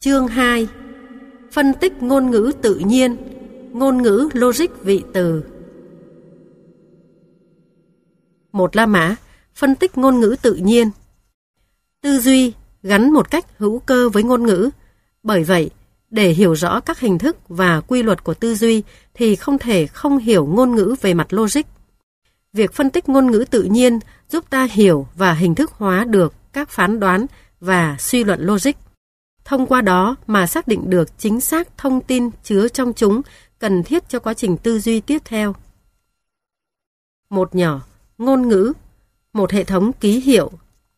Chương 2. Phân tích ngôn ngữ tự nhiên, ngôn ngữ logic vị từ. 1. La mã, phân tích ngôn ngữ tự nhiên. Tư duy gắn một cách hữu cơ với ngôn ngữ. Bởi vậy, để hiểu rõ các hình thức và quy luật của tư duy thì không thể không hiểu ngôn ngữ về mặt logic. Việc phân tích ngôn ngữ tự nhiên giúp ta hiểu và hình thức hóa được các phán đoán và suy luận logic. Thông qua đó mà xác định được chính xác thông tin chứa trong chúng cần thiết cho quá trình tư duy tiếp theo. Một nhỏ, ngôn ngữ, một hệ thống ký hiệu.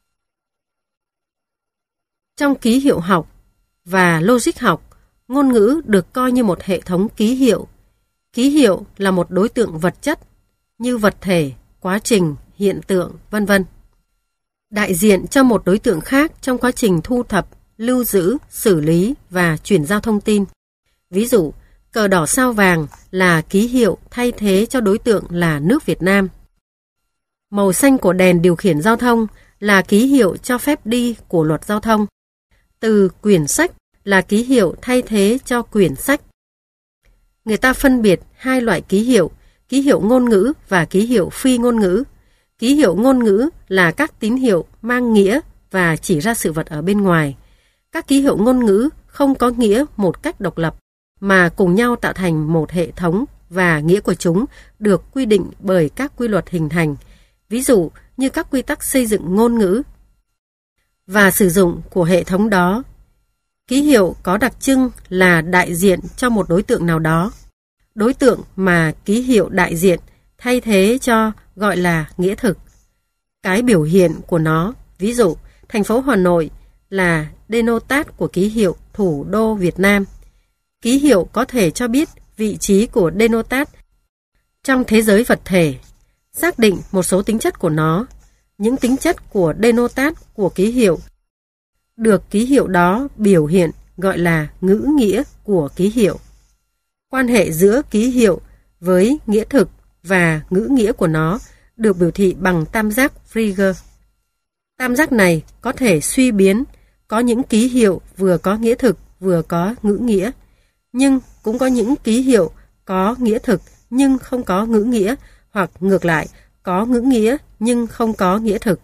Trong ký hiệu học và logic học, ngôn ngữ được coi như một hệ thống ký hiệu. Ký hiệu là một đối tượng vật chất như vật thể, quá trình, hiện tượng, v.v. đại diện cho một đối tượng khác trong quá trình thu thập, lưu giữ, xử lý và chuyển giao thông tin. Ví dụ, cờ đỏ sao vàng là ký hiệu thay thế cho đối tượng là nước Việt Nam. Màu xanh của đèn điều khiển giao thông là ký hiệu cho phép đi của luật giao thông. Từ quyển sách là ký hiệu thay thế cho quyển sách. Người ta phân biệt hai loại ký hiệu ngôn ngữ và ký hiệu phi ngôn ngữ. Ký hiệu ngôn ngữ là các tín hiệu mang nghĩa và chỉ ra sự vật ở bên ngoài. Các ký hiệu ngôn ngữ không có nghĩa một cách độc lập, mà cùng nhau tạo thành một hệ thống và nghĩa của chúng được quy định bởi các quy luật hình thành, ví dụ như các quy tắc xây dựng ngôn ngữ và sử dụng của hệ thống đó. Ký hiệu có đặc trưng là đại diện cho một đối tượng nào đó. Đối tượng mà ký hiệu đại diện thay thế cho gọi là nghĩa thực. Cái biểu hiện của nó, ví dụ, thành phố Hà Nội là denotat của ký hiệu thủ đô Việt Nam. Ký hiệu có thể cho biết vị trí của denotat trong thế giới vật thể, xác định một số tính chất của nó. Những tính chất của denotat của ký hiệu được ký hiệu đó biểu hiện gọi là ngữ nghĩa của ký hiệu. Quan hệ giữa ký hiệu với nghĩa thực và ngữ nghĩa của nó được biểu thị bằng tam giác Frege. Tam giác này có thể suy biến, có những ký hiệu vừa có nghĩa thực vừa có ngữ nghĩa, nhưng cũng có những ký hiệu có nghĩa thực nhưng không có ngữ nghĩa, hoặc ngược lại, có ngữ nghĩa nhưng không có nghĩa thực.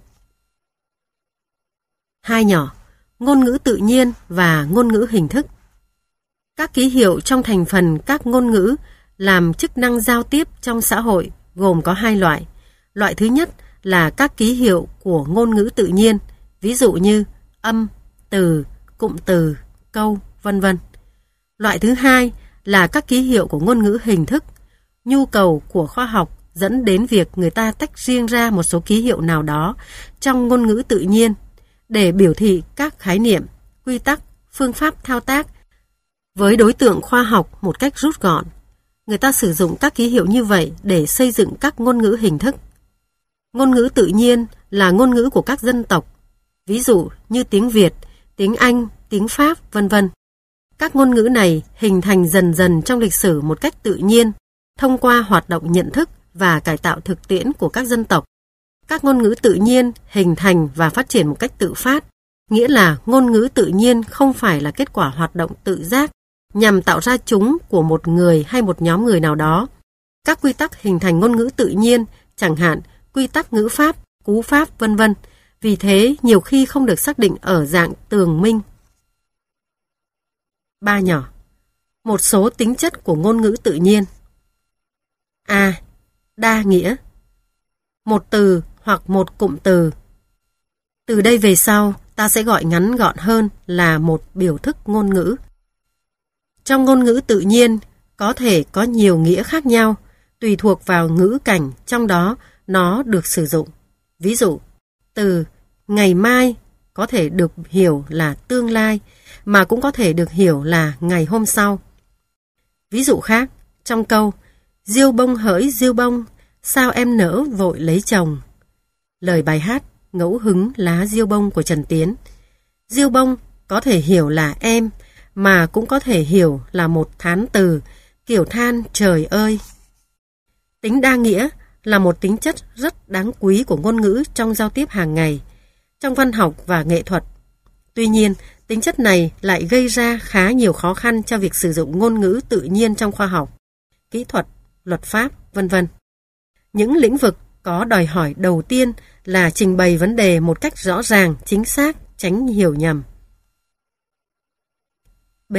Hai nhỏ, ngôn ngữ tự nhiên và ngôn ngữ hình thức. Các ký hiệu trong thành phần các ngôn ngữ làm chức năng giao tiếp trong xã hội gồm có hai loại. Loại thứ nhất là các ký hiệu của ngôn ngữ tự nhiên, ví dụ như âm, từ, cụm từ, câu, v.v. Loại thứ hai là các ký hiệu của ngôn ngữ hình thức. Nhu cầu của khoa học dẫn đến việc người ta tách riêng ra một số ký hiệu nào đó trong ngôn ngữ tự nhiên để biểu thị các khái niệm, quy tắc, phương pháp thao tác với đối tượng khoa học một cách rút gọn. Người ta sử dụng các ký hiệu như vậy để xây dựng các ngôn ngữ hình thức. Ngôn ngữ tự nhiên là ngôn ngữ của các dân tộc, ví dụ như tiếng Việt, tiếng Anh, tiếng Pháp, v.v. Các ngôn ngữ này hình thành dần dần trong lịch sử một cách tự nhiên, thông qua hoạt động nhận thức và cải tạo thực tiễn của các dân tộc. Các ngôn ngữ tự nhiên hình thành và phát triển một cách tự phát, nghĩa là ngôn ngữ tự nhiên không phải là kết quả hoạt động tự giác nhằm tạo ra chúng của một người hay một nhóm người nào đó. Các quy tắc hình thành ngôn ngữ tự nhiên, chẳng hạn quy tắc ngữ pháp, cú pháp, v.v. Vì thế, nhiều khi không được xác định ở dạng tường minh. Ba nhỏ, một số tính chất của ngôn ngữ tự nhiên. A. Đa nghĩa. Một từ hoặc một cụm từ. Từ đây về sau, ta sẽ gọi ngắn gọn hơn là một biểu thức ngôn ngữ. Trong ngôn ngữ tự nhiên, có thể có nhiều nghĩa khác nhau, tùy thuộc vào ngữ cảnh trong đó nó được sử dụng. Ví dụ, từ ngày mai có thể được hiểu là tương lai, mà cũng có thể được hiểu là ngày hôm sau. Ví dụ khác, trong câu diêu bông hỡi diêu bông, sao em nỡ vội lấy chồng. Lời bài hát Ngẫu hứng lá diêu bông của Trần Tiến. Diêu bông có thể hiểu là em, mà cũng có thể hiểu là một thán từ, kiểu than trời ơi. Tính đa nghĩa là một tính chất rất đáng quý của ngôn ngữ trong giao tiếp hàng ngày, trong văn học và nghệ thuật. Tuy nhiên, tính chất này lại gây ra khá nhiều khó khăn cho việc sử dụng ngôn ngữ tự nhiên trong khoa học, kỹ thuật, luật pháp, v.v. Những lĩnh vực có đòi hỏi đầu tiên là trình bày vấn đề một cách rõ ràng, chính xác, tránh hiểu nhầm. B.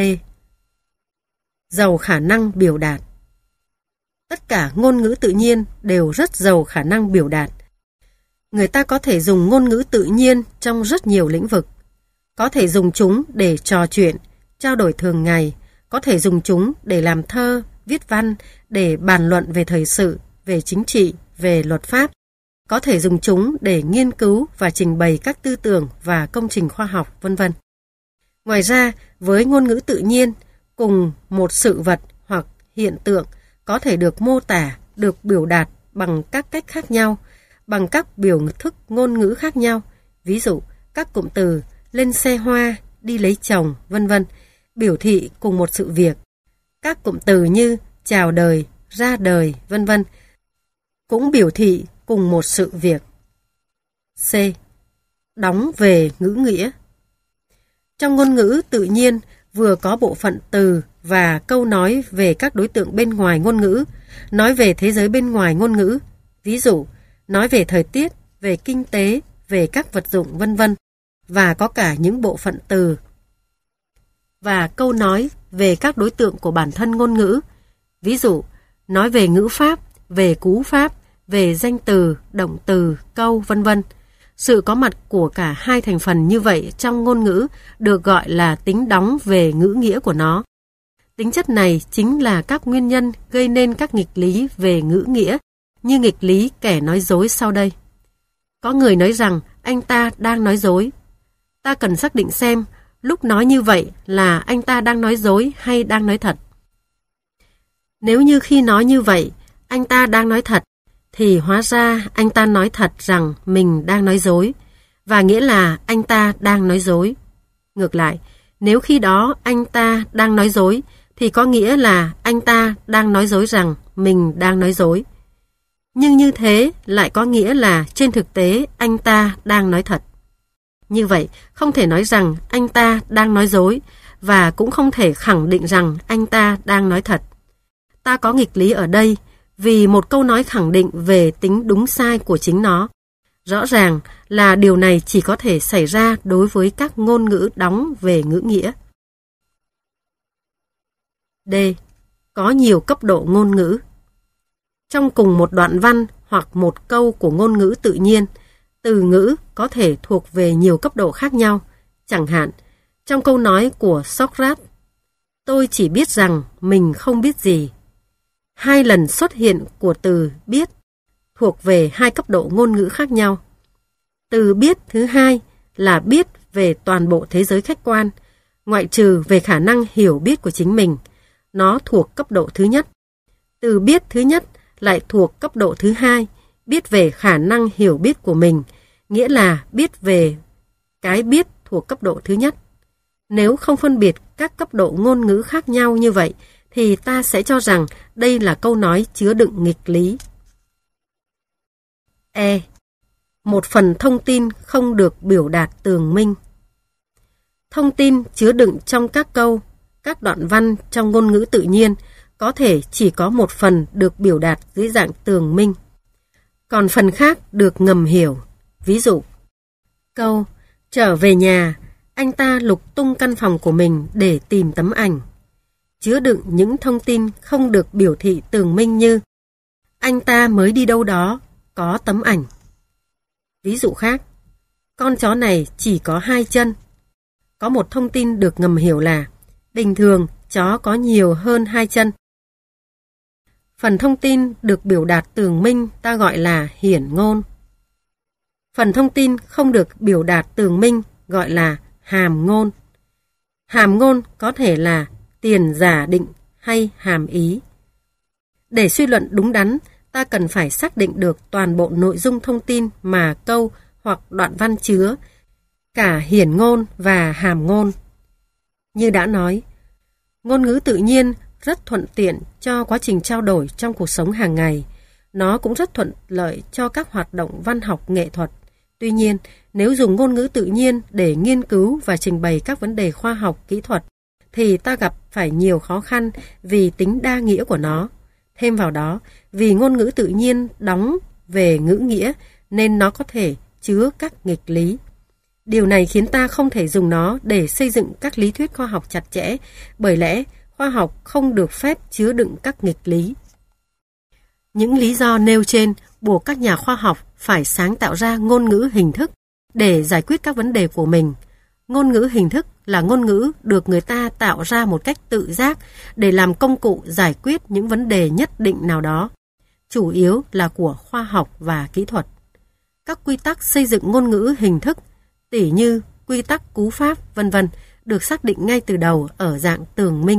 Giàu khả năng biểu đạt. Tất cả ngôn ngữ tự nhiên đều rất giàu khả năng biểu đạt. Người ta có thể dùng ngôn ngữ tự nhiên trong rất nhiều lĩnh vực. Có thể dùng chúng để trò chuyện, trao đổi thường ngày, có thể dùng chúng để làm thơ, viết văn, để bàn luận về thời sự, về chính trị, về luật pháp. Có thể dùng chúng để nghiên cứu và trình bày các tư tưởng và công trình khoa học, v.v. Ngoài ra, với ngôn ngữ tự nhiên, cùng một sự vật hoặc hiện tượng có thể được mô tả, được biểu đạt bằng các cách khác nhau, bằng các biểu thức ngôn ngữ khác nhau. Ví dụ, các cụm từ lên xe hoa, đi lấy chồng, v.v. biểu thị cùng một sự việc. Các cụm từ như chào đời, ra đời, v.v. cũng biểu thị cùng một sự việc. C. Đóng về ngữ nghĩa. Trong ngôn ngữ tự nhiên, vừa có bộ phận từ và câu nói về các đối tượng bên ngoài ngôn ngữ, nói về thế giới bên ngoài ngôn ngữ, ví dụ, nói về thời tiết, về kinh tế, về các vật dụng, v.v. và có cả những bộ phận từ và câu nói về các đối tượng của bản thân ngôn ngữ, ví dụ, nói về ngữ pháp, về cú pháp, về danh từ, động từ, câu, v.v. Sự có mặt của cả hai thành phần như vậy trong ngôn ngữ được gọi là tính đóng về ngữ nghĩa của nó. Tính chất này chính là các nguyên nhân gây nên các nghịch lý về ngữ nghĩa, như nghịch lý kẻ nói dối sau đây. Có người nói rằng anh ta đang nói dối. Ta cần xác định xem lúc nói như vậy là anh ta đang nói dối hay đang nói thật. Nếu như khi nói như vậy, anh ta đang nói thật, thì hóa ra anh ta nói thật rằng mình đang nói dối, và nghĩa là anh ta đang nói dối. Ngược lại, nếu khi đó anh ta đang nói dối, thì có nghĩa là anh ta đang nói dối rằng mình đang nói dối. Nhưng như thế lại có nghĩa là trên thực tế anh ta đang nói thật. Như vậy, không thể nói rằng anh ta đang nói dối, và cũng không thể khẳng định rằng anh ta đang nói thật. Ta có nghịch lý ở đây, vì một câu nói khẳng định về tính đúng sai của chính nó. Rõ ràng là điều này chỉ có thể xảy ra đối với các ngôn ngữ đóng về ngữ nghĩa. D. Có nhiều cấp độ ngôn ngữ. Trong cùng một đoạn văn hoặc một câu của ngôn ngữ tự nhiên, từ ngữ có thể thuộc về nhiều cấp độ khác nhau. Chẳng hạn, trong câu nói của Socrates, tôi chỉ biết rằng mình không biết gì. Hai lần xuất hiện của từ biết thuộc về hai cấp độ ngôn ngữ khác nhau. Từ biết thứ hai là biết về toàn bộ thế giới khách quan, ngoại trừ về khả năng hiểu biết của chính mình. Nó thuộc cấp độ thứ nhất. Từ biết thứ nhất lại thuộc cấp độ thứ hai, biết về khả năng hiểu biết của mình, nghĩa là biết về cái biết thuộc cấp độ thứ nhất. Nếu không phân biệt các cấp độ ngôn ngữ khác nhau như vậy, thì ta sẽ cho rằng đây là câu nói chứa đựng nghịch lý. E. Một phần thông tin không được biểu đạt tường minh. Thông tin chứa đựng trong các câu, các đoạn văn trong ngôn ngữ tự nhiên có thể chỉ có một phần được biểu đạt dưới dạng tường minh, còn phần khác được ngầm hiểu. Ví dụ, câu trở về nhà, anh ta lục tung căn phòng của mình để tìm tấm ảnh, chứa đựng những thông tin không được biểu thị tường minh như anh ta mới đi đâu đó, có tấm ảnh. Ví dụ khác, con chó này chỉ có 2 chân. Có một thông tin được ngầm hiểu là bình thường chó có nhiều hơn 2 chân. Phần thông tin được biểu đạt tường minh ta gọi là hiển ngôn. Phần thông tin không được biểu đạt tường minh gọi là hàm ngôn. Hàm ngôn có thể là tiền giả định hay hàm ý. Để suy luận đúng đắn, ta cần phải xác định được toàn bộ nội dung thông tin mà câu hoặc đoạn văn chứa, cả hiển ngôn và hàm ngôn. Như đã nói, ngôn ngữ tự nhiên rất thuận tiện cho quá trình trao đổi trong cuộc sống hàng ngày. Nó cũng rất thuận lợi cho các hoạt động văn học nghệ thuật, Tuy nhiên, nếu dùng ngôn ngữ tự nhiên để nghiên cứu và trình bày các vấn đề khoa học, kỹ thuật, thì ta gặp phải nhiều khó khăn vì tính đa nghĩa của nó. Thêm vào đó, vì ngôn ngữ tự nhiên đóng về ngữ nghĩa nên nó có thể chứa các nghịch lý. Điều này khiến ta không thể dùng nó để xây dựng các lý thuyết khoa học chặt chẽ, bởi lẽ khoa học không được phép chứa đựng các nghịch lý. Những lý do nêu trên buộc các nhà khoa học phải sáng tạo ra ngôn ngữ hình thức để giải quyết các vấn đề của mình. Ngôn ngữ hình thức là ngôn ngữ được người ta tạo ra một cách tự giác để làm công cụ giải quyết những vấn đề nhất định nào đó, chủ yếu là của khoa học và kỹ thuật. Các quy tắc xây dựng ngôn ngữ hình thức, tỉ như quy tắc cú pháp, v.v. được xác định ngay từ đầu ở dạng tường minh.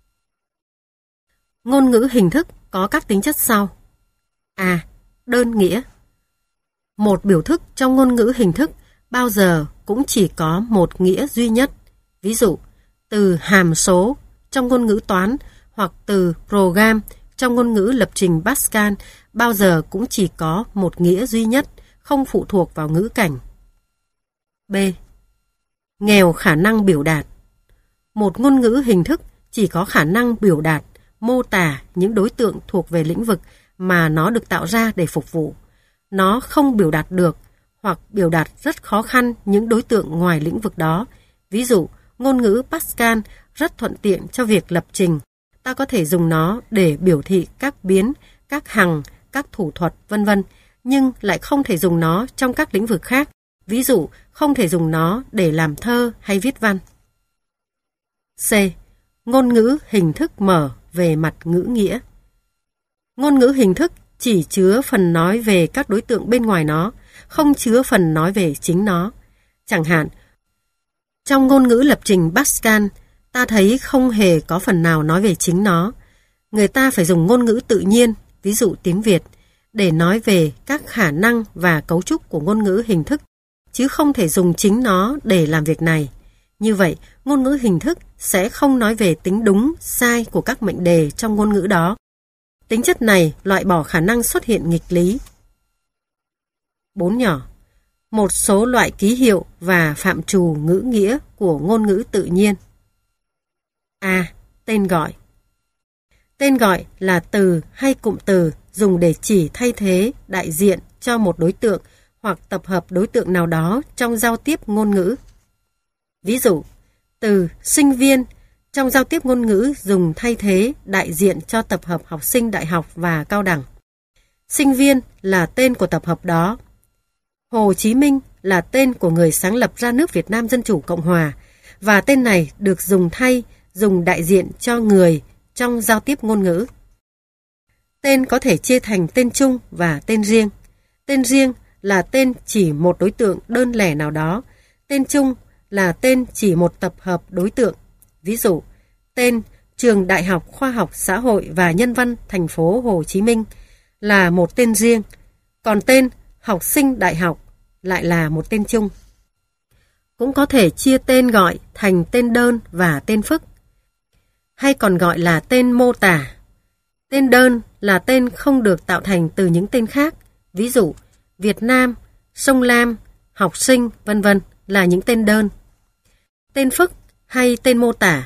Ngôn ngữ hình thức có các tính chất sau. A. Đơn nghĩa. Một biểu thức trong ngôn ngữ hình thức bao giờ cũng chỉ có một nghĩa duy nhất. Ví dụ, từ hàm số trong ngôn ngữ toán hoặc từ program trong ngôn ngữ lập trình Pascal bao giờ cũng chỉ có một nghĩa duy nhất, không phụ thuộc vào ngữ cảnh. B. Nghèo khả năng biểu đạt. Một ngôn ngữ hình thức chỉ có khả năng biểu đạt, mô tả những đối tượng thuộc về lĩnh vực mà nó được tạo ra để phục vụ. Nó không biểu đạt được hoặc biểu đạt rất khó khăn những đối tượng ngoài lĩnh vực đó. Ví dụ, ngôn ngữ Pascal rất thuận tiện cho việc lập trình. Ta có thể dùng nó để biểu thị các biến, các hằng, các thủ thuật, v.v. nhưng lại không thể dùng nó trong các lĩnh vực khác. Ví dụ, không thể dùng nó để làm thơ hay viết văn. C. Ngôn ngữ hình thức mở về mặt ngữ nghĩa. Ngôn ngữ hình thức chỉ chứa phần nói về các đối tượng bên ngoài nó, không chứa phần nói về chính nó. Chẳng hạn, trong ngôn ngữ lập trình Pascal, ta thấy không hề có phần nào nói về chính nó. Người ta phải dùng ngôn ngữ tự nhiên, ví dụ tiếng Việt, để nói về các khả năng và cấu trúc của ngôn ngữ hình thức, chứ không thể dùng chính nó để làm việc này. Như vậy, ngôn ngữ hình thức sẽ không nói về tính đúng, sai của các mệnh đề trong ngôn ngữ đó. Tính chất này loại bỏ khả năng xuất hiện nghịch lý. 4 nhỏ. Một số loại ký hiệu và phạm trù ngữ nghĩa của ngôn ngữ tự nhiên. A. Tên gọi. Tên gọi là từ hay cụm từ dùng để chỉ thay thế đại diện cho một đối tượng hoặc tập hợp đối tượng nào đó trong giao tiếp ngôn ngữ. Ví dụ, từ sinh viên trong giao tiếp ngôn ngữ dùng thay thế đại diện cho tập hợp học sinh đại học và cao đẳng. Sinh viên là tên của tập hợp đó. Hồ Chí Minh là tên của người sáng lập ra nước Việt Nam Dân Chủ Cộng Hòa, và tên này được dùng đại diện cho người trong giao tiếp ngôn ngữ. Tên có thể chia thành tên chung và tên riêng. Tên riêng là tên chỉ một đối tượng đơn lẻ nào đó. Tên chung là tên chỉ một tập hợp đối tượng. Ví dụ, tên Trường Đại học Khoa học Xã hội và Nhân văn thành phố Hồ Chí Minh là một tên riêng, còn tên học sinh đại học lại là một tên chung. Cũng có thể chia tên gọi thành tên đơn và tên phức, hay còn gọi là tên mô tả. Tên đơn là tên không được tạo thành từ những tên khác, ví dụ Việt Nam, sông Lam, học sinh, v.v. là những tên đơn. Tên phức hay tên mô tả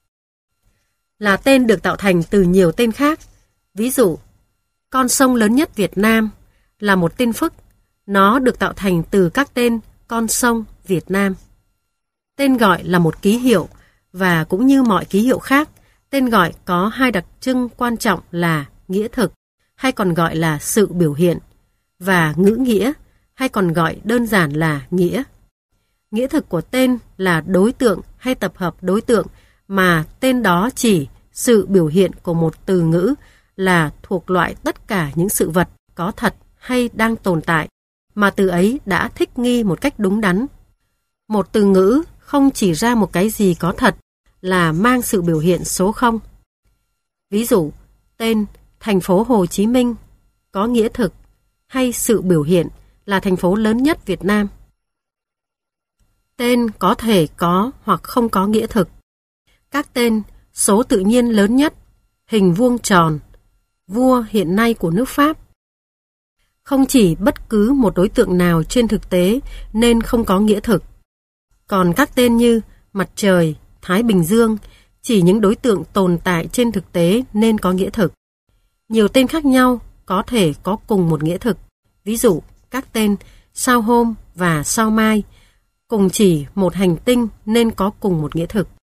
là tên được tạo thành từ nhiều tên khác, ví dụ con sông lớn nhất Việt Nam là một tên phức, nó được tạo thành từ các tên con sông Việt Nam. Tên gọi là một ký hiệu, và cũng như mọi ký hiệu khác, tên gọi có hai đặc trưng quan trọng là nghĩa thực, hay còn gọi là sự biểu hiện, và ngữ nghĩa, hay còn gọi đơn giản là nghĩa. Nghĩa thực của tên là đối tượng hay tập hợp đối tượng mà tên đó chỉ. Sự biểu hiện của một từ ngữ là thuộc loại tất cả những sự vật có thật hay đang tồn tại mà từ ấy đã thích nghi một cách đúng đắn. Một từ ngữ không chỉ ra một cái gì có thật là mang sự biểu hiện số 0. Ví dụ, tên thành phố Hồ Chí Minh có nghĩa thực hay sự biểu hiện là thành phố lớn nhất Việt Nam. Tên có thể có hoặc không có nghĩa thực. Các tên số tự nhiên lớn nhất, hình vuông tròn, vua hiện nay của nước Pháp. Không chỉ bất cứ một đối tượng nào trên thực tế nên không có nghĩa thực. Còn các tên như mặt trời, Thái Bình Dương, chỉ những đối tượng tồn tại trên thực tế nên có nghĩa thực. Nhiều tên khác nhau có thể có cùng một nghĩa thực. Ví dụ, các tên sao hôm và sao mai cùng chỉ một hành tinh nên có cùng một nghĩa thực.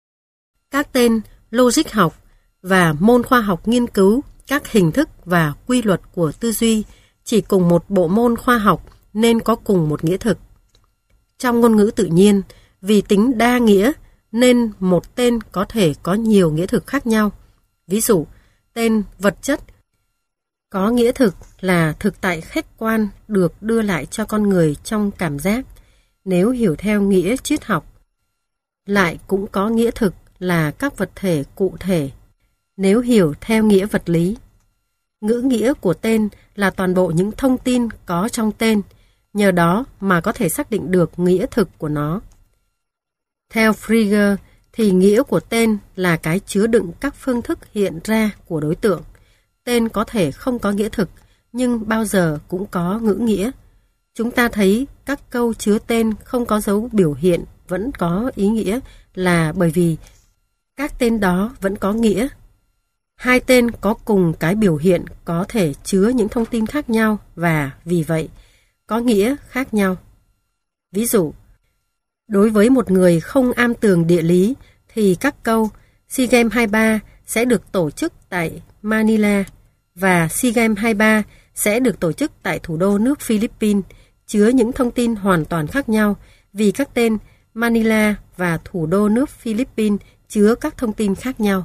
Các tên logic học và môn khoa học nghiên cứu các hình thức và quy luật của tư duy chỉ cùng một bộ môn khoa học nên có cùng một nghĩa thực. Trong ngôn ngữ tự nhiên, vì tính đa nghĩa nên một tên có thể có nhiều nghĩa thực khác nhau. Ví dụ, tên vật chất có nghĩa thực là thực tại khách quan được đưa lại cho con người trong cảm giác, nếu hiểu theo nghĩa triết học. Lại cũng có nghĩa thực là các vật thể cụ thể, nếu hiểu theo nghĩa vật lý. Ngữ nghĩa của tên là toàn bộ những thông tin có trong tên, nhờ đó mà có thể xác định được nghĩa thực của nó. Theo Frege thì nghĩa của tên là cái chứa đựng các phương thức hiện ra của đối tượng. Tên có thể không có nghĩa thực, nhưng bao giờ cũng có ngữ nghĩa. Chúng ta thấy các câu chứa tên không có dấu biểu hiện vẫn có ý nghĩa là bởi vì các tên đó vẫn có nghĩa. Hai tên có cùng cái biểu hiện có thể chứa những thông tin khác nhau và vì vậy có nghĩa khác nhau. Ví dụ, đối với một người không am tường địa lý thì các câu SEA Games 23 sẽ được tổ chức tại Manila và SEA Games 23 sẽ được tổ chức tại thủ đô nước Philippines chứa những thông tin hoàn toàn khác nhau vì các tên Manila và thủ đô nước Philippines chứa các thông tin khác nhau.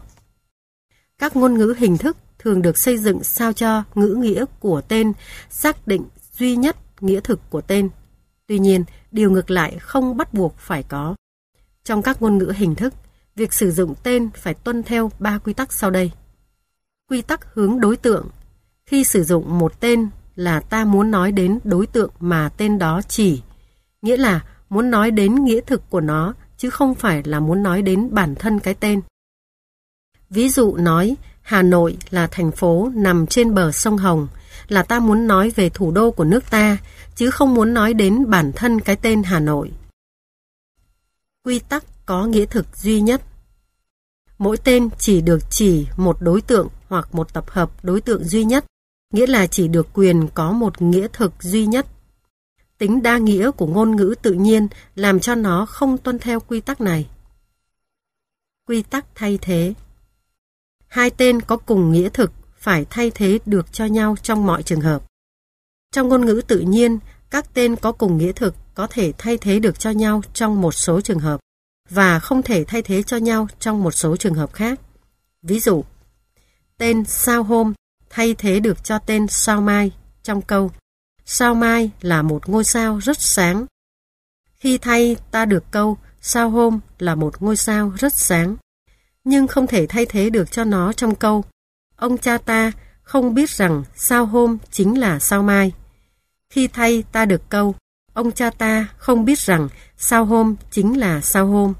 Các ngôn ngữ hình thức thường được xây dựng sao cho ngữ nghĩa của tên xác định duy nhất nghĩa thực của tên. Tuy nhiên, điều ngược lại không bắt buộc phải có. Trong các ngôn ngữ hình thức, việc sử dụng tên phải tuân theo 3 quy tắc sau đây. Quy tắc hướng đối tượng. Khi sử dụng một tên là ta muốn nói đến đối tượng mà tên đó chỉ, nghĩa là muốn nói đến nghĩa thực của nó, chứ không phải là muốn nói đến bản thân cái tên. Ví dụ nói Hà Nội là thành phố nằm trên bờ sông Hồng, là ta muốn nói về thủ đô của nước ta, chứ không muốn nói đến bản thân cái tên Hà Nội. Quy tắc có nghĩa thực duy nhất. Mỗi tên chỉ được chỉ một đối tượng hoặc một tập hợp đối tượng duy nhất, nghĩa là chỉ được quyền có một nghĩa thực duy nhất. Tính đa nghĩa của ngôn ngữ tự nhiên làm cho nó không tuân theo quy tắc này. Quy tắc thay thế. Hai tên có cùng nghĩa thực phải thay thế được cho nhau trong mọi trường hợp. Trong ngôn ngữ tự nhiên, các tên có cùng nghĩa thực có thể thay thế được cho nhau trong một số trường hợp và không thể thay thế cho nhau trong một số trường hợp khác. Ví dụ, tên sao hôm thay thế được cho tên sao mai trong câu sao mai là một ngôi sao rất sáng. Khi thay ta được câu sao hôm là một ngôi sao rất sáng, nhưng không thể thay thế được cho nó trong câu ông cha ta không biết rằng sao hôm chính là sao mai. Khi thay ta được câu ông cha ta không biết rằng sao hôm chính là sao hôm.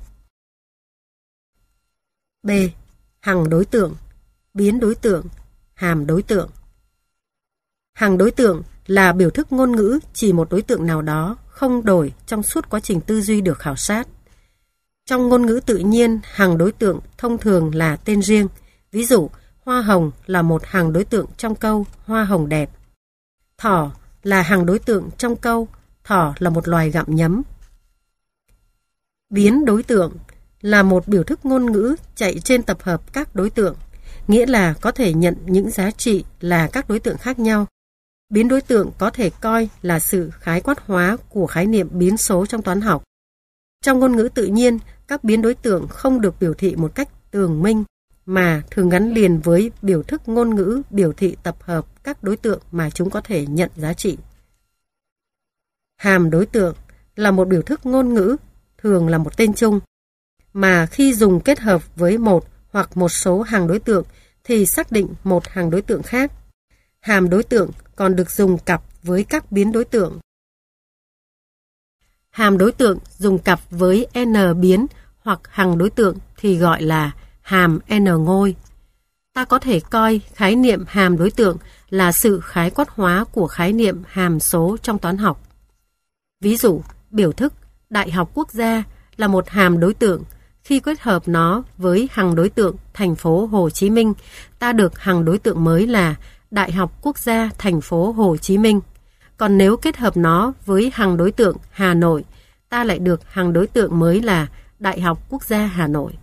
B. Hằng đối tượng, biến đối tượng, hàm đối tượng. Hằng đối tượng là biểu thức ngôn ngữ chỉ một đối tượng nào đó không đổi trong suốt quá trình tư duy được khảo sát. Trong ngôn ngữ tự nhiên, hằng đối tượng thông thường là tên riêng. Ví dụ, hoa hồng là một hằng đối tượng trong câu hoa hồng đẹp. Thỏ là hằng đối tượng trong câu thỏ là một loài gặm nhấm. Biến đối tượng là một biểu thức ngôn ngữ chạy trên tập hợp các đối tượng, nghĩa là có thể nhận những giá trị là các đối tượng khác nhau. Biến đối tượng có thể coi là sự khái quát hóa của khái niệm biến số trong toán học. Trong ngôn ngữ tự nhiên, các biến đối tượng không được biểu thị một cách tường minh, mà thường gắn liền với biểu thức ngôn ngữ biểu thị tập hợp các đối tượng mà chúng có thể nhận giá trị. Hàm đối tượng là một biểu thức ngôn ngữ, thường là một tên chung, mà khi dùng kết hợp với một hoặc một số hằng đối tượng thì xác định một hằng đối tượng khác. Hàm đối tượng còn được dùng cặp với các biến đối tượng. Hàm đối tượng dùng cặp với n biến hoặc hằng đối tượng thì gọi là hàm n ngôi. ta có thể coi khái niệm hàm đối tượng là sự khái quát hóa của khái niệm hàm số trong toán học. Ví dụ, biểu thức Đại học Quốc gia là một hàm đối tượng. Khi kết hợp nó với hằng đối tượng thành phố Hồ Chí Minh, ta được hằng đối tượng mới là Đại học Quốc gia thành phố Hồ Chí Minh. Còn nếu kết hợp nó với hằng đối tượng Hà Nội, ta lại được hằng đối tượng mới là Đại học Quốc gia Hà Nội.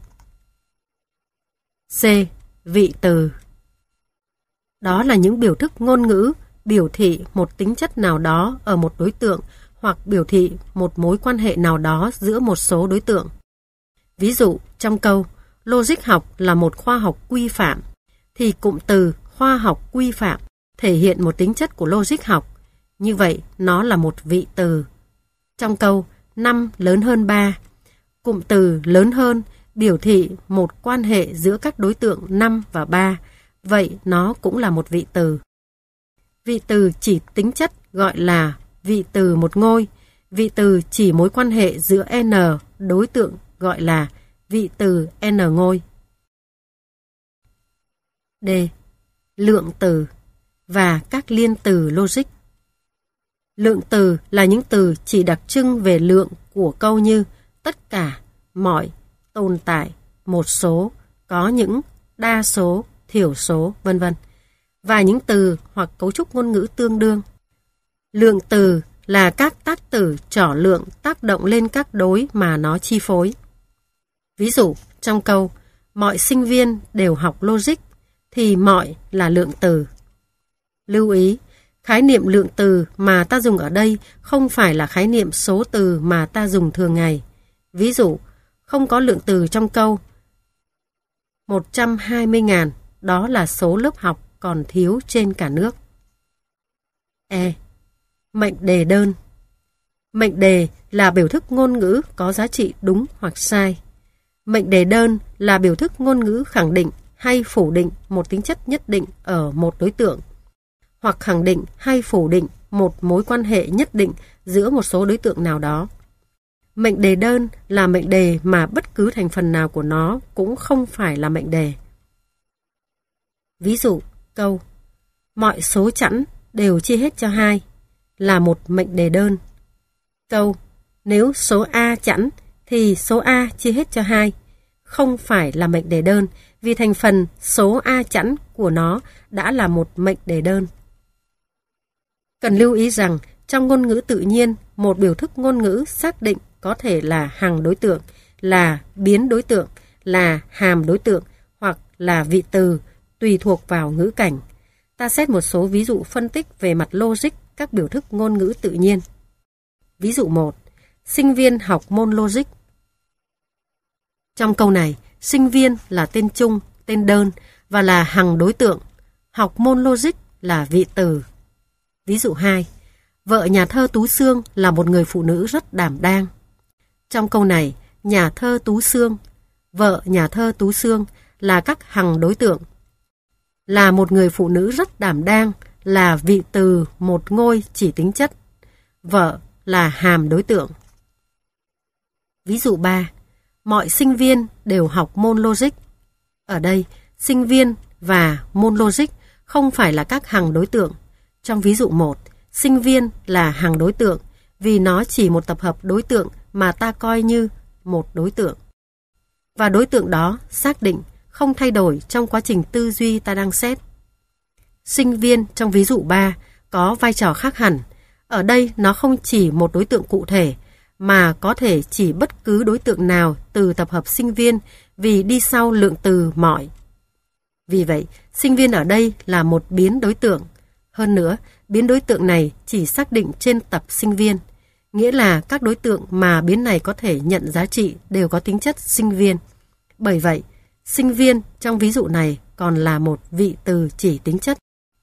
C. Vị từ. Đó là những biểu thức ngôn ngữ biểu thị một tính chất nào đó ở một đối tượng hoặc biểu thị một mối quan hệ nào đó giữa một số đối tượng. Ví dụ, trong câu logic học là một khoa học quy phạm, thì cụm từ khoa học quy phạm thể hiện một tính chất của logic học. Như vậy, nó là một vị từ. Trong câu 5 lớn hơn 3, cụm từ lớn hơn biểu thị một quan hệ giữa các đối tượng 5 và 3, vậy nó cũng là một vị từ. Vị từ chỉ tính chất gọi là vị từ một ngôi, vị từ chỉ mối quan hệ giữa n đối tượng gọi là vị từ n ngôi. D. Lượng từ và các liên từ logic. Lượng từ là những từ chỉ đặc trưng về lượng của câu như tất cả, mọi, tồn tại, một số, có những, đa số, thiểu số, vân vân, và những từ hoặc cấu trúc ngôn ngữ tương đương. Lượng từ là các tác tử trỏ lượng tác động lên các đối mà nó chi phối. Ví dụ, trong câu mọi sinh viên đều học logic thì mọi là lượng từ. Lưu ý, khái niệm lượng từ mà ta dùng ở đây không phải là khái niệm số từ mà ta dùng thường ngày. Ví dụ, không có lượng từ trong câu 120.000, đó là số lớp học còn thiếu trên cả nước. E. Mệnh đề đơn. Mệnh đề là biểu thức ngôn ngữ có giá trị đúng hoặc sai. Mệnh đề đơn là biểu thức ngôn ngữ khẳng định hay phủ định một tính chất nhất định ở một đối tượng, hoặc khẳng định hay phủ định một mối quan hệ nhất định giữa một số đối tượng nào đó. Mệnh đề đơn là mệnh đề mà bất cứ thành phần nào của nó cũng không phải là mệnh đề. Ví dụ, câu mọi số chẵn đều chia hết cho 2 là một mệnh đề đơn. Câu nếu số A chẵn thì số A chia hết cho 2 không phải là mệnh đề đơn vì thành phần số A chẵn của nó đã là một mệnh đề đơn. Cần lưu ý rằng trong ngôn ngữ tự nhiên, một biểu thức ngôn ngữ xác định có thể là hằng đối tượng, là biến đối tượng, là hàm đối tượng hoặc là vị từ tùy thuộc vào ngữ cảnh. Ta xét một số ví dụ phân tích về mặt logic các biểu thức ngôn ngữ tự nhiên. Ví dụ 1. Sinh viên học môn logic. Trong câu này, sinh viên là tên chung, tên đơn và là hằng đối tượng. Học môn logic là vị từ. Ví dụ 2. Vợ nhà thơ Tú Xương là một người phụ nữ rất đảm đang. Trong câu này, nhà thơ Tú Xương, vợ nhà thơ Tú Xương là các hằng đối tượng. Là một người phụ nữ rất đảm đang là vị từ một ngôi chỉ tính chất. Vợ là hàm đối tượng. Ví dụ 3. Mọi sinh viên đều học môn logic. Ở đây, sinh viên và môn logic không phải là các hằng đối tượng. Trong ví dụ 1, sinh viên là hằng đối tượng vì nó chỉ một tập hợp đối tượng mà ta coi như một đối tượng. Và đối tượng đó xác định không thay đổi trong quá trình tư duy ta đang xét. Sinh viên trong ví dụ 3 có vai trò khác hẳn. Ở đây nó không chỉ một đối tượng cụ thể mà có thể chỉ bất cứ đối tượng nào từ tập hợp sinh viên vì đi sau lượng từ mọi. Vì vậy, sinh viên ở đây là một biến đối tượng. Hơn nữa, biến đối tượng này chỉ xác định trên tập sinh viên, nghĩa là các đối tượng mà biến này có thể nhận giá trị đều có tính chất sinh viên. Bởi vậy, sinh viên trong ví dụ này còn là một vị từ chỉ tính chất.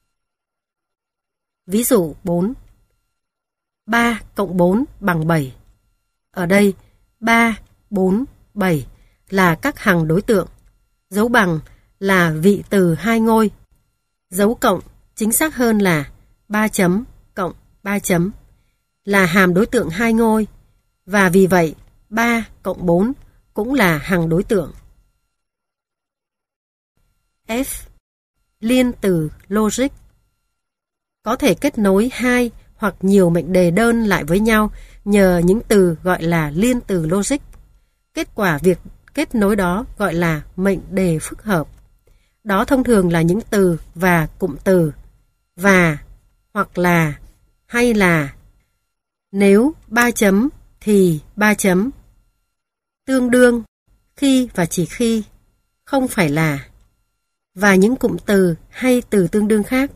Ví dụ 4. 3 cộng 4 bằng 7. Ở đây, 3, 4, 7 là các hằng đối tượng. Dấu bằng là vị từ 2 ngôi. Dấu cộng chính xác hơn là 3 chấm cộng 3 chấm là hàm đối tượng 2 ngôi. Và vì vậy, 3 cộng 4 cũng là hằng đối tượng. F. liên từ logic. Có thể kết nối hai hoặc nhiều mệnh đề đơn lại với nhau nhờ những từ gọi là liên từ logic. Kết quả việc kết nối đó gọi là mệnh đề phức hợp. Đó thông thường là những từ và cụm từ và, hoặc là, hay là. Nếu 3 chấm thì 3 chấm. Tương đương, khi và chỉ khi, không phải là. Và những cụm từ hay từ tương đương khác.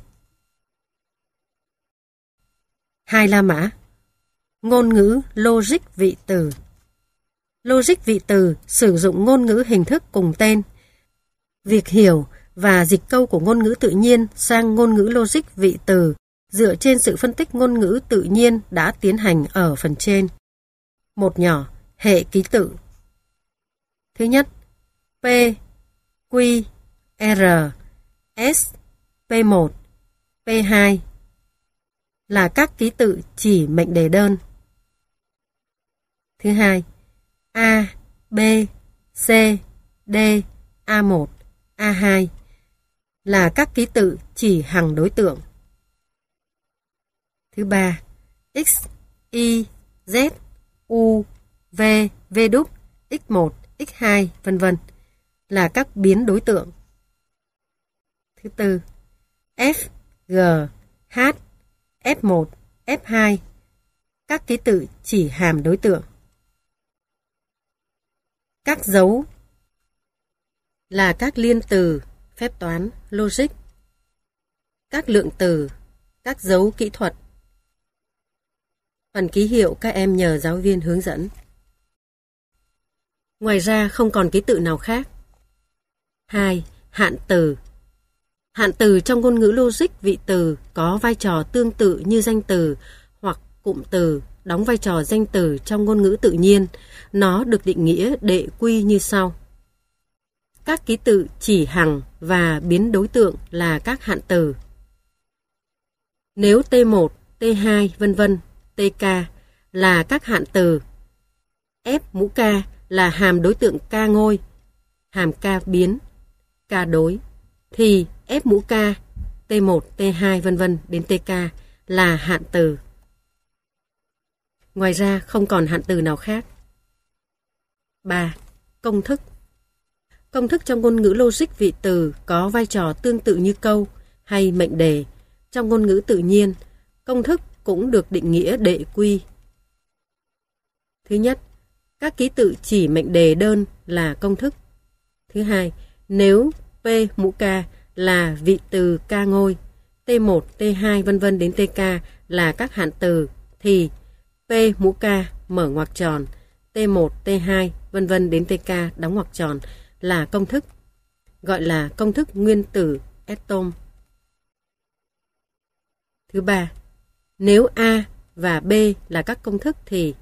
2 La Mã. Ngôn ngữ logic vị từ. Logic vị từ sử dụng ngôn ngữ hình thức cùng tên. Việc hiểu và dịch câu của ngôn ngữ tự nhiên sang ngôn ngữ logic vị từ dựa trên sự phân tích ngôn ngữ tự nhiên đã tiến hành ở phần trên. Một nhỏ, hệ ký tự. Thứ nhất, P, Q, R, S, P1, P2 là các ký tự chỉ mệnh đề đơn. Thứ hai, A, B, C, D, A1, A2 là các ký tự chỉ hằng đối tượng. Thứ ba, X, Y, Z, U, V, W, X1, X2, vân vân là các biến đối tượng. Thứ tư, F, G, H, F1, F2 các ký tự chỉ hàm đối tượng. Các dấu là các liên từ, phép toán, logic. Các lượng từ, các dấu kỹ thuật. Phần ký hiệu các em nhờ giáo viên hướng dẫn. Ngoài ra không còn ký tự nào khác. 2. Hạn từ. Hạn từ trong ngôn ngữ logic vị từ có vai trò tương tự như danh từ hoặc cụm từ đóng vai trò danh từ trong ngôn ngữ tự nhiên. Nó được định nghĩa đệ quy như sau. Các ký tự chỉ hằng và biến đối tượng là các hạn từ. Nếu T1, T2, vân vân, TK là các hạn từ, F mũ K là hàm đối tượng K ngôi, hàm K biến, K đối, thì F mũ K, T1, T2, vân vân đến TK là hạn từ. Ngoài ra không còn hạn từ nào khác. 3. Công thức. Công thức trong ngôn ngữ logic vị từ có vai trò tương tự như câu hay mệnh đề. Trong ngôn ngữ tự nhiên, công thức cũng được định nghĩa đệ quy. Thứ nhất, các ký tự chỉ mệnh đề đơn là công thức. Thứ hai, nếu P mũ K là vị từ K ngôi, T1, T2, vân vân đến TK là các hạn từ, thì P mũ K mở ngoặc tròn, T1, T2, vân vân đến TK đóng ngoặc tròn là công thức, gọi là công thức nguyên tử atom. Thứ ba, nếu A và B là các công thức thì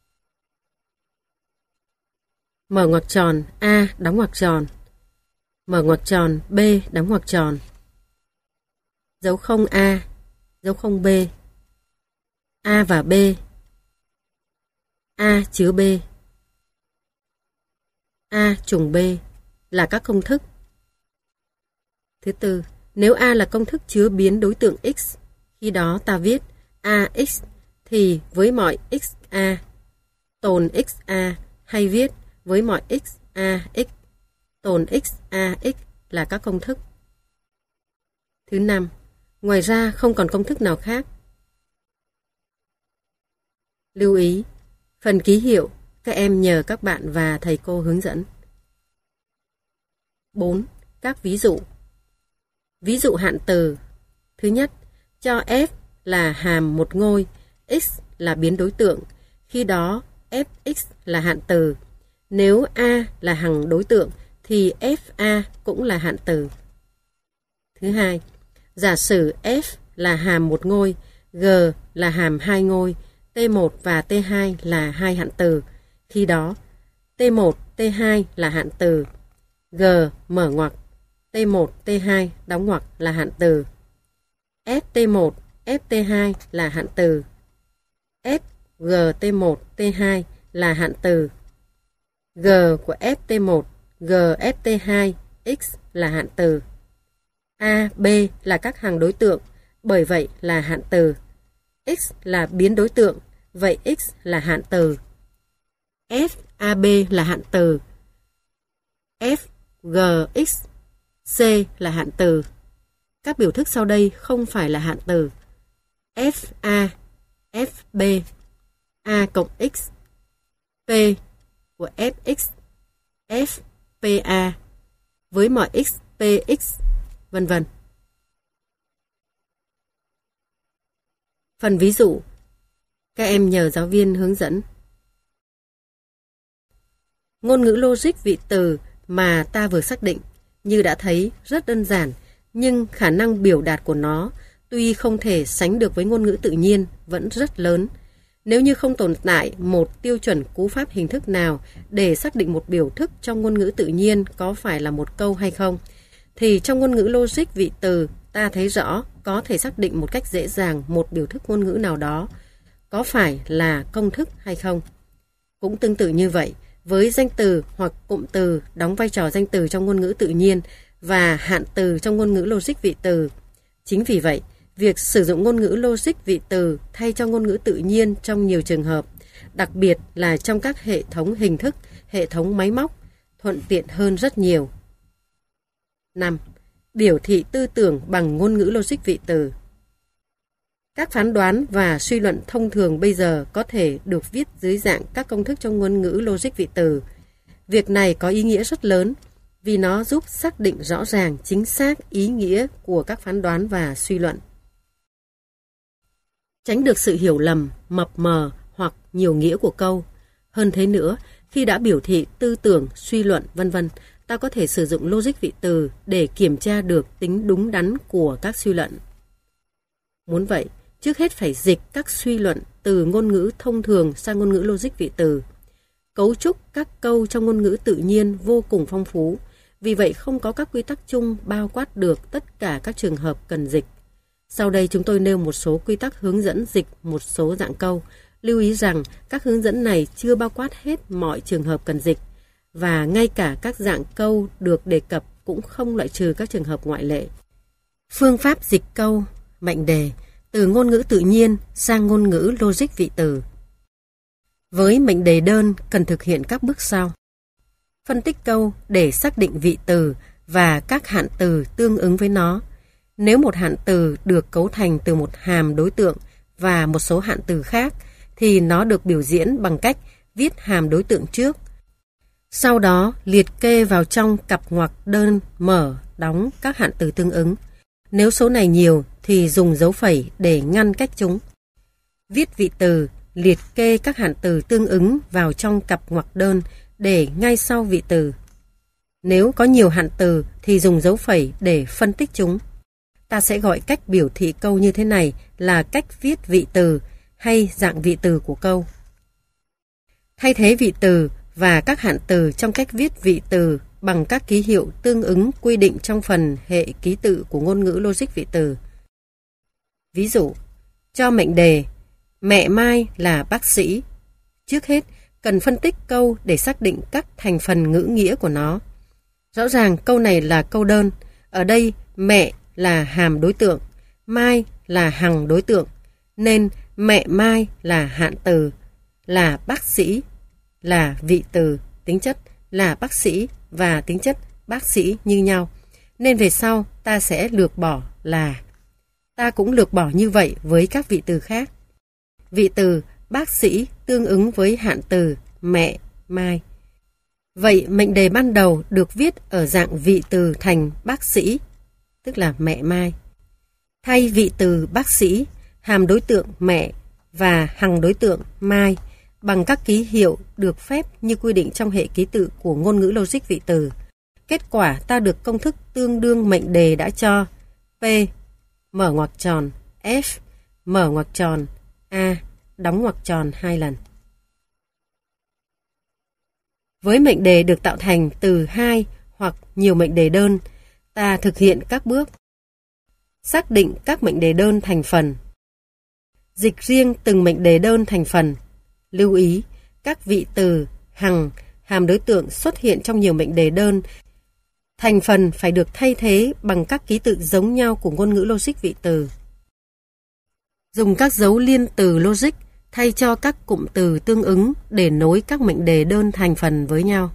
mở ngoặc tròn A đóng ngoặc tròn, mở ngoặc tròn B đóng ngoặc tròn, dấu không A, dấu không B, A và B, A chứa B, A trùng B là các công thức. Thứ tư, nếu A là công thức chứa biến đối tượng X, khi đó ta viết AX thì với mọi XA, tồn XA hay viết với mọi XAX, tồn XAX là các công thức. Thứ năm, ngoài ra không còn công thức nào khác. Lưu ý, phần ký hiệu các em nhờ các bạn và thầy cô hướng dẫn. 4. Các ví dụ. Ví dụ hạn từ. Thứ nhất, cho F là hàm một ngôi, X là biến đối tượng, khi đó Fx là hạn từ. Nếu A là hằng đối tượng thì FA cũng là hạn từ. Thứ hai, giả sử F là hàm một ngôi, G là hàm hai ngôi, T1 và T2 là hai hạn từ, khi đó T1, T2 là hạn từ, G mở ngoặc, T1, T2 đóng ngoặc là hạn từ, FT1, FT2 là hạn từ, FGT1, T2 là hạn từ, G của FT1, GFT2, X là hạn từ. A, B là các hàng đối tượng, bởi vậy là hạn từ. X là biến đối tượng, vậy X là hạn từ. F, A, B là hạn từ. F, G, X, C là hạn từ. Các biểu thức sau đây không phải là hạn từ. F, A, F, B, A cộng X, P của Fx, F, PA với mọi x, px, vân vân. Phần ví dụ, các em nhờ giáo viên hướng dẫn. Ngôn ngữ logic vị từ mà ta vừa xác định, như đã thấy, rất đơn giản, nhưng khả năng biểu đạt của nó, tuy không thể sánh được với ngôn ngữ tự nhiên, vẫn rất lớn. Nếu như không tồn tại một tiêu chuẩn cú pháp hình thức nào để xác định một biểu thức trong ngôn ngữ tự nhiên có phải là một câu hay không, thì trong ngôn ngữ logic vị từ ta thấy rõ có thể xác định một cách dễ dàng một biểu thức ngôn ngữ nào đó có phải là công thức hay không. Cũng tương tự như vậy, với danh từ hoặc cụm từ đóng vai trò danh từ trong ngôn ngữ tự nhiên và hạn từ trong ngôn ngữ logic vị từ. Chính vì vậy, việc sử dụng ngôn ngữ logic vị từ thay cho ngôn ngữ tự nhiên trong nhiều trường hợp, đặc biệt là trong các hệ thống hình thức, hệ thống máy móc, thuận tiện hơn rất nhiều. 5. Biểu thị tư tưởng bằng ngôn ngữ logic vị từ. Các phán đoán và suy luận thông thường bây giờ có thể được viết dưới dạng các công thức trong ngôn ngữ logic vị từ. Việc này có ý nghĩa rất lớn vì nó giúp xác định rõ ràng chính xác ý nghĩa của các phán đoán và suy luận. Tránh được sự hiểu lầm, mập mờ hoặc nhiều nghĩa của câu. Hơn thế nữa, khi đã biểu thị tư tưởng, suy luận, vân vân, ta có thể sử dụng logic vị từ để kiểm tra được tính đúng đắn của các suy luận. Muốn vậy, trước hết phải dịch các suy luận từ ngôn ngữ thông thường sang ngôn ngữ logic vị từ. Cấu trúc các câu trong ngôn ngữ tự nhiên vô cùng phong phú, vì vậy không có các quy tắc chung bao quát được tất cả các trường hợp cần dịch. Sau đây chúng tôi nêu một số quy tắc hướng dẫn dịch một số dạng câu. Lưu ý rằng các hướng dẫn này chưa bao quát hết mọi trường hợp cần dịch, và ngay cả các dạng câu được đề cập cũng không loại trừ các trường hợp ngoại lệ. Phương pháp dịch câu, mệnh đề, từ ngôn ngữ tự nhiên sang ngôn ngữ logic vị từ. Với mệnh đề đơn cần thực hiện các bước sau. Phân tích câu để xác định vị từ và các hạn từ tương ứng với nó. Nếu một hạn từ được cấu thành từ một hàm đối tượng và một số hạn từ khác, thì nó được biểu diễn bằng cách viết hàm đối tượng trước. Sau đó liệt kê vào trong cặp ngoặc đơn mở đóng các hạn từ tương ứng. Nếu số này nhiều thì dùng dấu phẩy để ngăn cách chúng. Viết vị từ, liệt kê các hạn từ tương ứng vào trong cặp ngoặc đơn để ngay sau vị từ. Nếu có nhiều hạn từ thì dùng dấu phẩy để phân tích chúng. Ta sẽ gọi cách biểu thị câu như thế này là cách viết vị từ hay dạng vị từ của câu. Thay thế vị từ và các hạn từ trong cách viết vị từ bằng các ký hiệu tương ứng quy định trong phần hệ ký tự của ngôn ngữ logic vị từ. Ví dụ, cho mệnh đề mẹ Mai là bác sĩ. Trước hết, cần phân tích câu để xác định các thành phần ngữ nghĩa của nó. Rõ ràng câu này là câu đơn. Ở đây mẹ là hàm đối tượng, Mai là hằng đối tượng, nên mẹ Mai là hạn từ, là bác sĩ, là vị từ, tính chất là bác sĩ và tính chất bác sĩ như nhau. Nên về sau ta sẽ lược bỏ là. Ta cũng lược bỏ như vậy với các vị từ khác. Vị từ bác sĩ tương ứng với hạn từ mẹ Mai. Vậy mệnh đề ban đầu được viết ở dạng vị từ thành bác sĩ, tức là mẹ Mai. Thay vị từ bác sĩ, hàm đối tượng mẹ và hằng đối tượng Mai bằng các ký hiệu được phép như quy định trong hệ ký tự của ngôn ngữ logic vị từ. Kết quả ta được công thức tương đương mệnh đề đã cho P, mở ngoặc tròn, F, mở ngoặc tròn, A, đóng ngoặc tròn 2 lần. Với mệnh đề được tạo thành từ 2 hoặc nhiều mệnh đề đơn, ta thực hiện các bước. Xác định các mệnh đề đơn thành phần. Dịch riêng từng mệnh đề đơn thành phần. Lưu ý, các vị từ, hằng, hàm đối tượng xuất hiện trong nhiều mệnh đề đơn Thành phần phải được thay thế bằng các ký tự giống nhau của ngôn ngữ logic vị từ. Dùng các dấu liên từ logic thay cho các cụm từ tương ứng để nối các mệnh đề đơn thành phần với nhau.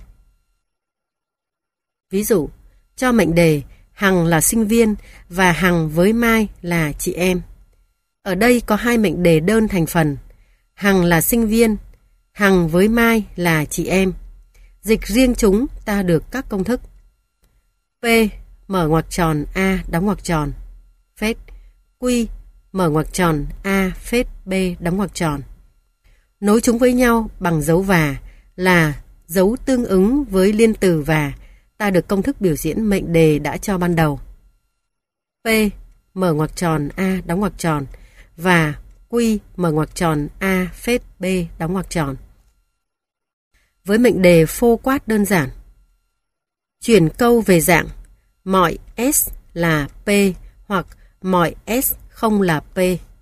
Ví dụ, cho mệnh đề Hằng là sinh viên và Hằng với Mai là chị em. Ở đây có hai mệnh đề đơn thành phần, Hằng là sinh viên, Hằng với Mai là chị em. Dịch riêng chúng ta được các công thức. P mở ngoặc tròn A đóng ngoặc tròn, phết Q mở ngoặc tròn A phết B đóng ngoặc tròn. Nối chúng với nhau bằng dấu và là dấu tương ứng với liên từ và ta được công thức biểu diễn mệnh đề đã cho ban đầu. P mở ngoặc tròn A đóng ngoặc tròn và Q mở ngoặc tròn A phết B đóng ngoặc tròn. Với mệnh đề phô quát đơn giản, chuyển câu về dạng mọi S là P hoặc mọi S không là P.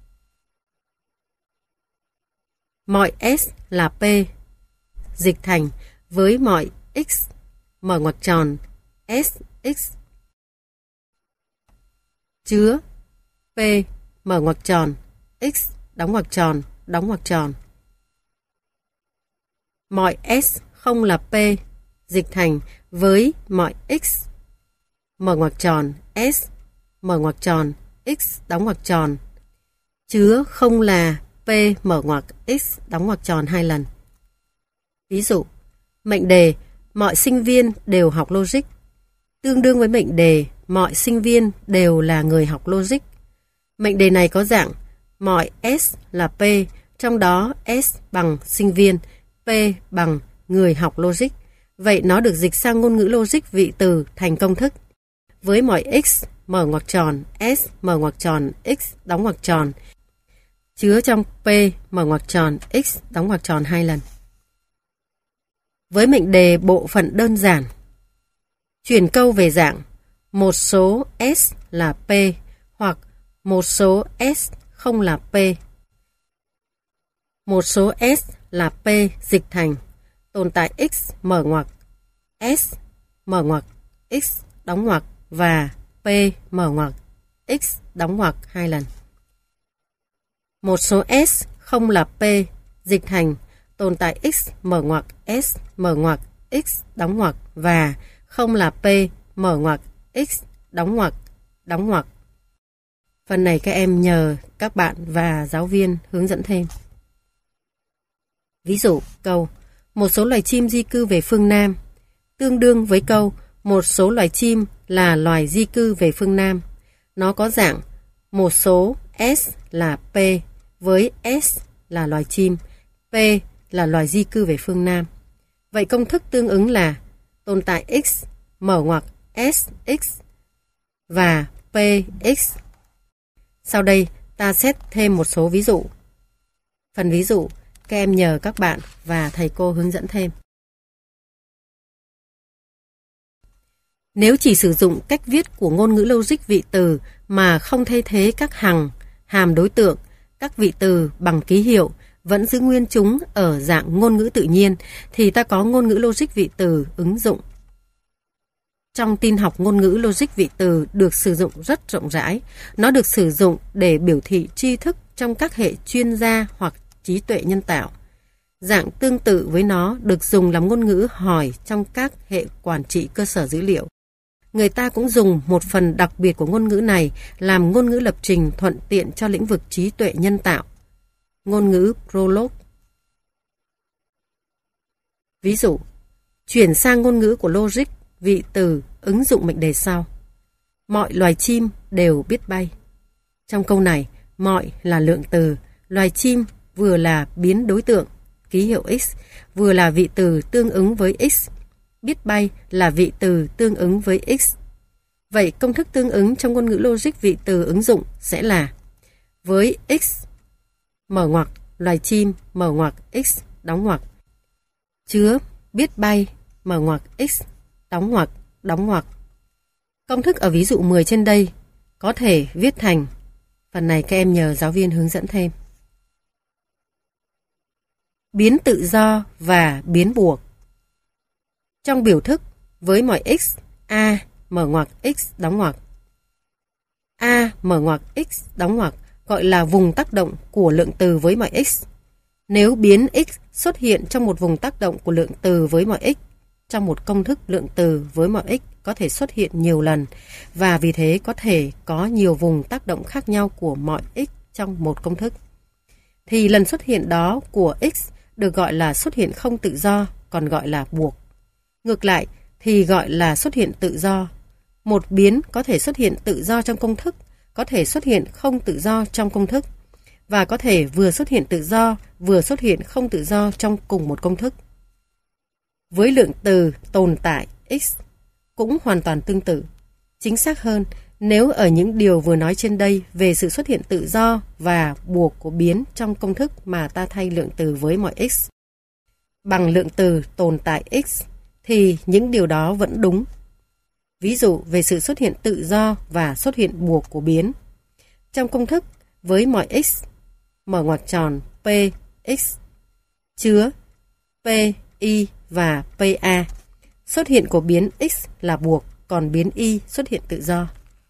Mọi S là P, dịch thành với mọi X mở ngoặc tròn SX chứa P mở ngoặc tròn X đóng ngoặc tròn đóng ngoặc tròn. Mọi S không là P, dịch thành với mọi X mở ngoặc tròn S mở ngoặc tròn X đóng ngoặc tròn chứa không là P mở ngoặc X đóng ngoặc tròn 2 lần. Ví dụ, mệnh đề mọi sinh viên đều học logic tương đương với mệnh đề mọi sinh viên đều là người học logic. Mệnh đề này có dạng mọi S là P, trong đó S bằng sinh viên, P bằng người học logic. Vậy nó được dịch sang ngôn ngữ logic vị từ thành công thức với mọi X mở ngoặc tròn S mở ngoặc tròn X đóng ngoặc tròn chứa trong P mở ngoặc tròn X đóng ngoặc tròn 2 lần. Với mệnh đề bộ phận đơn giản, chuyển câu về dạng một số S là P hoặc một số S không là P. Một số S là P dịch thành tồn tại X mở ngoặc S mở ngoặc X đóng ngoặc và P mở ngoặc X đóng ngoặc 2 lần. Một số S không là P dịch thành tồn tại X mở ngoặc S mở ngoặc X đóng ngoặc và không là P mở ngoặc X đóng ngoặc. Phần này các em nhờ các bạn và giáo viên hướng dẫn thêm. Ví dụ câu một số loài chim di cư về phương Nam tương đương với câu một số loài chim là loài di cư về phương Nam. Nó có dạng một số S là P với S là loài chim, P là loài di cư về phương Nam. Vậy công thức tương ứng là tồn tại X mở ngoặc SX và PX. Sau đây ta xét thêm một số ví dụ. Phần ví dụ các em nhờ các bạn và thầy cô hướng dẫn thêm. Nếu chỉ sử dụng cách viết của ngôn ngữ logic vị từ mà không thay thế các hằng, hàm đối tượng, các vị từ bằng ký hiệu, vẫn giữ nguyên chúng ở dạng ngôn ngữ tự nhiên, thì ta có ngôn ngữ logic vị từ ứng dụng. Trong tin học, ngôn ngữ logic vị từ được sử dụng rất rộng rãi. Nó được sử dụng để biểu thị tri thức trong các hệ chuyên gia hoặc trí tuệ nhân tạo. Dạng tương tự với nó được dùng làm ngôn ngữ hỏi trong các hệ quản trị cơ sở dữ liệu. Người ta cũng dùng một phần đặc biệt của ngôn ngữ này làm ngôn ngữ lập trình thuận tiện cho lĩnh vực trí tuệ nhân tạo. Ngôn ngữ Prolog. Ví dụ, chuyển sang ngôn ngữ của logic vị từ ứng dụng mệnh đề sau. Mọi loài chim đều biết bay. Trong câu này, mọi là lượng từ, loài chim vừa là biến đối tượng, ký hiệu X, vừa là vị từ tương ứng với X. Biết bay là vị từ tương ứng với X. Vậy công thức tương ứng trong ngôn ngữ logic vị từ ứng dụng sẽ là với X mở ngoặc loài chim mở ngoặc X đóng ngoặc chứa biết bay mở ngoặc X đóng ngoặc. Công thức ở ví dụ 10 trên đây có thể viết thành, phần này các em nhờ giáo viên hướng dẫn thêm. Biến tự do và biến buộc. Trong biểu thức với mọi x, A mở ngoặc x đóng ngoặc. A mở ngoặc x đóng ngoặc gọi là vùng tác động của lượng từ với mọi x. Nếu biến x xuất hiện trong một vùng tác động của lượng từ với mọi x, trong một công thức lượng từ với mọi x có thể xuất hiện nhiều lần và vì thế có thể có nhiều vùng tác động khác nhau của mọi x trong một công thức, thì lần xuất hiện đó của x được gọi là xuất hiện không tự do, còn gọi là buộc. Ngược lại thì gọi là xuất hiện tự do. Một biến có thể xuất hiện tự do trong công thức, có thể xuất hiện không tự do trong công thức, và có thể vừa xuất hiện tự do, vừa xuất hiện không tự do trong cùng một công thức. Với lượng từ tồn tại x cũng hoàn toàn tương tự. Chính xác hơn, nếu ở những điều vừa nói trên đây về sự xuất hiện tự do và buộc của biến trong công thức mà ta thay lượng từ với mọi x bằng lượng từ tồn tại x, thì những điều đó vẫn đúng. Ví dụ về sự xuất hiện tự do và xuất hiện buộc của biến. Trong công thức với mọi x, mở ngoặc tròn px chứa pi và pa, xuất hiện của biến x là buộc, còn biến y xuất hiện tự do.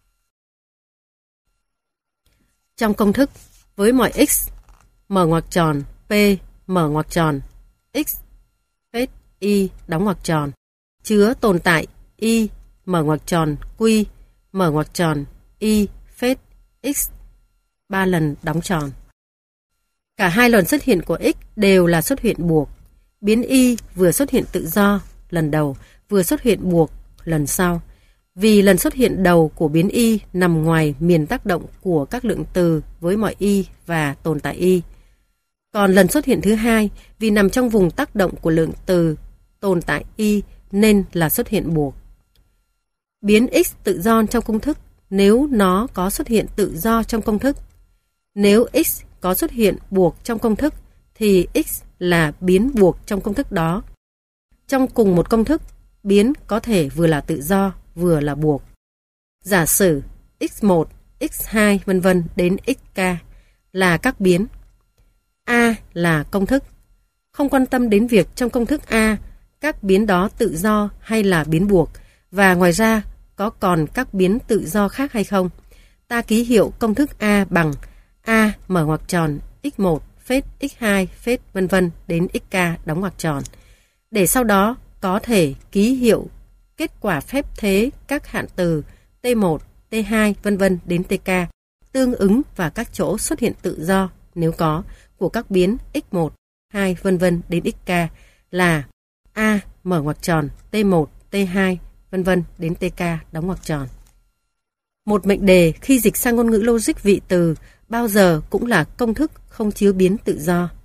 Trong công thức với mọi x, mở ngoặc tròn p mở ngoặc tròn x phết y đóng ngoặc tròn chứa tồn tại y mở ngoặc tròn q mở ngoặc tròn y phết x 3 lần đóng tròn. Cả hai lần xuất hiện của x đều là xuất hiện buộc. Biến y vừa xuất hiện tự do lần đầu, vừa xuất hiện buộc lần sau. Vì lần xuất hiện đầu của biến y nằm ngoài miền tác động của các lượng từ với mọi y và tồn tại y. Còn lần xuất hiện thứ hai, vì nằm trong vùng tác động của lượng từ tồn tại y nên là xuất hiện buộc. Biến x tự do trong công thức nếu nó có xuất hiện tự do trong công thức. Nếu x có xuất hiện buộc trong công thức thì x là biến buộc trong công thức đó. Trong cùng một công thức, biến có thể vừa là tự do, vừa là buộc. Giả sử x1, x2 vân vân đến xk là các biến. A là công thức. Không quan tâm đến việc trong công thức A, các biến đó tự do hay là biến buộc, và ngoài ra có còn các biến tự do khác hay không. Ta ký hiệu công thức A bằng A mở ngoặc tròn x1 phết x2 phết vân vân đến xk đóng ngoặc tròn, để sau đó có thể ký hiệu kết quả phép thế các hạn từ t1, t2 vân vân đến tk tương ứng và các chỗ xuất hiện tự do nếu có của các biến x1, 2 vân vân đến xk là A mở ngoặc tròn t1, t2 vân vân đến tk đóng ngoặc tròn. Một mệnh đề khi dịch sang ngôn ngữ logic vị từ bao giờ cũng là công thức không chứa biến tự do.